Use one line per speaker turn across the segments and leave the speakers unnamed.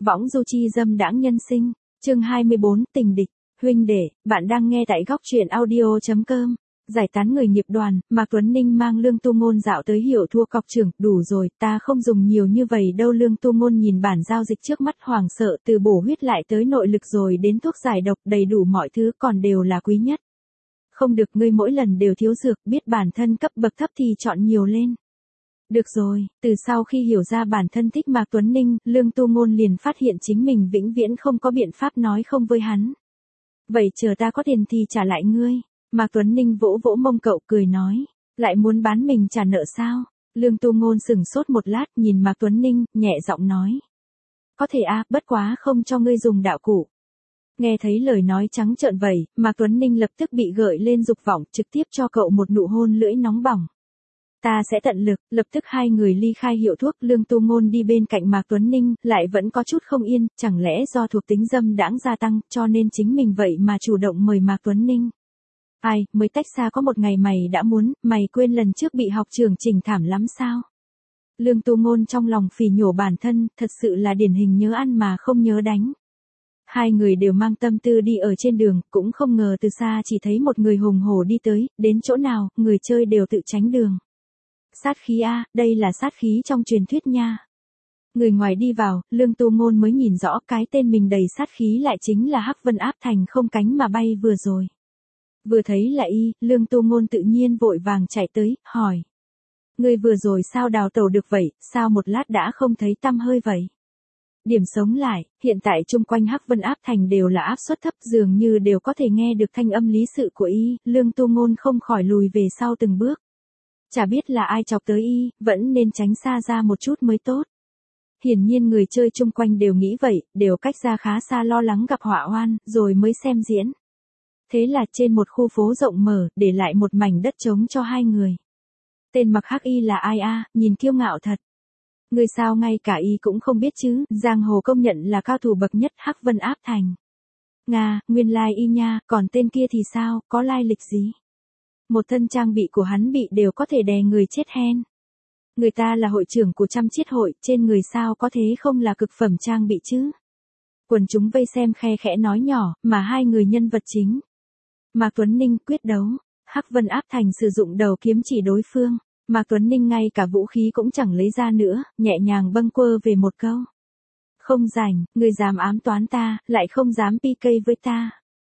Võng du chi dâm đãng nhân sinh, chương 24, tình địch. Huynh đệ, bạn đang nghe tại góc truyện audio.com. Giải tán người nghiệp đoàn, Mạc Tuấn Ninh mang Lương Tu Ngôn dạo tới Hiểu Thua cọc trưởng, đủ rồi, ta không dùng nhiều như vậy đâu. Lương Tu Ngôn nhìn bản giao dịch trước mắt hoảng sợ, từ bổ huyết lại tới nội lực rồi đến thuốc giải độc, đầy đủ mọi thứ còn đều là quý nhất. Không được, ngươi mỗi lần đều thiếu dược, biết bản thân cấp bậc thấp thì chọn nhiều lên. Được rồi, từ sau khi hiểu ra bản thân thích Mạc Tuấn Ninh, Lương Tu Ngôn liền phát hiện chính mình vĩnh viễn không có biện pháp nói không với hắn. Vậy chờ ta có tiền thì trả lại ngươi. Mạc Tuấn Ninh vỗ vỗ mông cậu cười nói, lại muốn bán mình trả nợ sao? Lương Tu Ngôn sững sốt một lát nhìn Mạc Tuấn Ninh, nhẹ giọng nói. Có thể a, bất quá không cho ngươi dùng đạo cụ. Nghe thấy lời nói trắng trợn vậy, Mạc Tuấn Ninh lập tức bị gợi lên dục vọng, trực tiếp cho cậu một nụ hôn lưỡi nóng bỏng. Ta sẽ tận lực, lập tức hai người ly khai hiệu thuốc. Lương Tu Ngôn đi bên cạnh Mạc Tuấn Ninh, lại vẫn có chút không yên, chẳng lẽ do thuộc tính dâm đãng gia tăng, cho nên chính mình vậy mà chủ động mời Mạc Tuấn Ninh. Ai, mới tách xa có một ngày mày đã muốn, mày quên lần trước bị học trường chỉnh thảm lắm sao? Lương Tu Ngôn trong lòng phỉ nhổ bản thân, thật sự là điển hình nhớ ăn mà không nhớ đánh. Hai người đều mang tâm tư đi ở trên đường, cũng không ngờ từ xa chỉ thấy một người hùng hổ đi tới, đến chỗ nào, người chơi đều tự tránh đường. Sát khí a, đây là sát khí trong truyền thuyết nha. Người ngoài đi vào, Lương Tu Ngôn mới nhìn rõ cái tên mình đầy sát khí lại chính là Hắc Vân Áp Thành không cánh mà bay vừa rồi. Vừa thấy là y, Lương Tu Ngôn tự nhiên vội vàng chạy tới, hỏi. Người vừa rồi sao đào tẩu được vậy, sao một lát đã không thấy tăm hơi vậy? Điểm sống lại, hiện tại chung quanh Hắc Vân Áp Thành đều là áp suất thấp, dường như đều có thể nghe được thanh âm lý sự của y, Lương Tu Ngôn không khỏi lùi về sau từng bước. Chả biết là ai chọc tới y, vẫn nên tránh xa ra một chút mới tốt. Hiển nhiên người chơi chung quanh đều nghĩ vậy, đều cách ra khá xa lo lắng gặp họa oan, rồi mới xem diễn. Thế là trên một khu phố rộng mở, để lại một mảnh đất trống cho hai người. Tên mặc hắc y là ai a, nhìn kiêu ngạo thật. Người sao ngay cả y cũng không biết chứ, giang hồ công nhận là cao thủ bậc nhất Hắc Vân Áp Thành. Nga, nguyên lai y nha, còn tên kia thì sao, có lai lịch gì? Một thân trang bị của hắn bị đều có thể đè người chết hen. Người ta là hội trưởng của trăm chiết hội, trên người sao có thế không là cực phẩm trang bị chứ? Quần chúng vây xem khe khẽ nói nhỏ, mà hai người nhân vật chính. Mạc Tuấn Ninh quyết đấu, Hắc Vân Áp Thành sử dụng đầu kiếm chỉ đối phương, Mạc Tuấn Ninh ngay cả vũ khí cũng chẳng lấy ra nữa, nhẹ nhàng bâng quơ về một câu. Không rảnh, người dám ám toán ta, lại không dám PK với ta.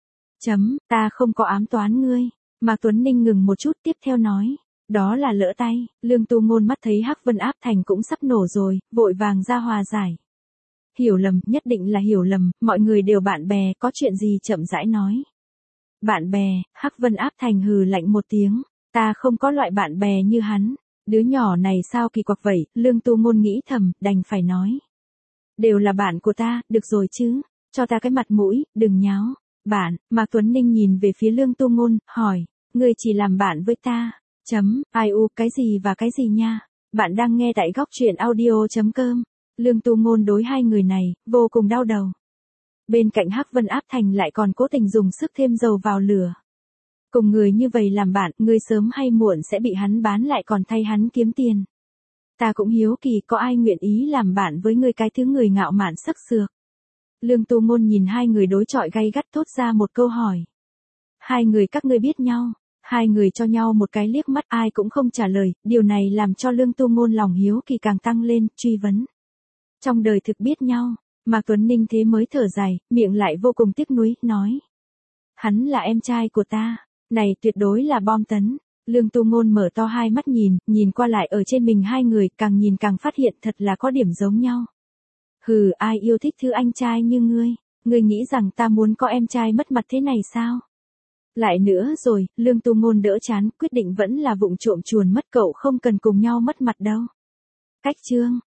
Ta không có ám toán ngươi. Mạc Tuấn Ninh ngừng một chút tiếp theo nói. Đó là lỡ tay, Lương Tu Ngôn mắt thấy Hắc Vân Áp Thành cũng sắp nổ rồi, vội vàng ra hòa giải. Hiểu lầm, nhất định là hiểu lầm, mọi người đều bạn bè, có chuyện gì chậm rãi nói. Bạn bè, Hắc Vân Áp Thành hừ lạnh một tiếng, ta không có loại bạn bè như hắn, đứa nhỏ này sao kỳ quặc vậy, Lương Tu Ngôn nghĩ thầm, đành phải nói. Đều là bạn của ta, được rồi chứ, cho ta cái mặt mũi, đừng nháo. Bạn, Mạc Tuấn Ninh nhìn về phía Lương Tu Ngôn, hỏi, ngươi chỉ làm bạn với ta, ai u, cái gì và cái gì nha, bạn đang nghe tại góc truyện audio.com, Lương Tu Ngôn đối hai người này, vô cùng đau đầu. Bên cạnh Hắc Vân Áp Thành lại còn cố tình dùng sức thêm dầu vào lửa. Cùng người như vậy làm bạn, ngươi sớm hay muộn sẽ bị hắn bán lại còn thay hắn kiếm tiền. Ta cũng hiếu kỳ có ai nguyện ý làm bạn với ngươi cái thứ người ngạo mạn sắc sược. Lương Tu Ngôn nhìn hai người đối chọi gay gắt thốt ra một câu hỏi. Hai người các ngươi biết nhau, hai người cho nhau một cái liếc mắt ai cũng không trả lời, điều này làm cho Lương Tu Ngôn lòng hiếu kỳ càng tăng lên, truy vấn. Trong đời thực biết nhau, Mạc Tuấn Ninh thế mới thở dài, miệng lại vô cùng tiếc nuối, nói. Hắn là em trai của ta, này tuyệt đối là bom tấn. Lương Tu Ngôn mở to hai mắt nhìn qua lại ở trên mình hai người, càng nhìn càng phát hiện thật là có điểm giống nhau. Hừ, ai yêu thích thứ anh trai như ngươi nghĩ rằng ta muốn có em trai mất mặt thế này sao? Lại nữa rồi, Lương Tu Ngôn đỡ chán, quyết định vẫn là vụng trộm chuồn mất cậu không cần cùng nhau mất mặt đâu. Cách chương.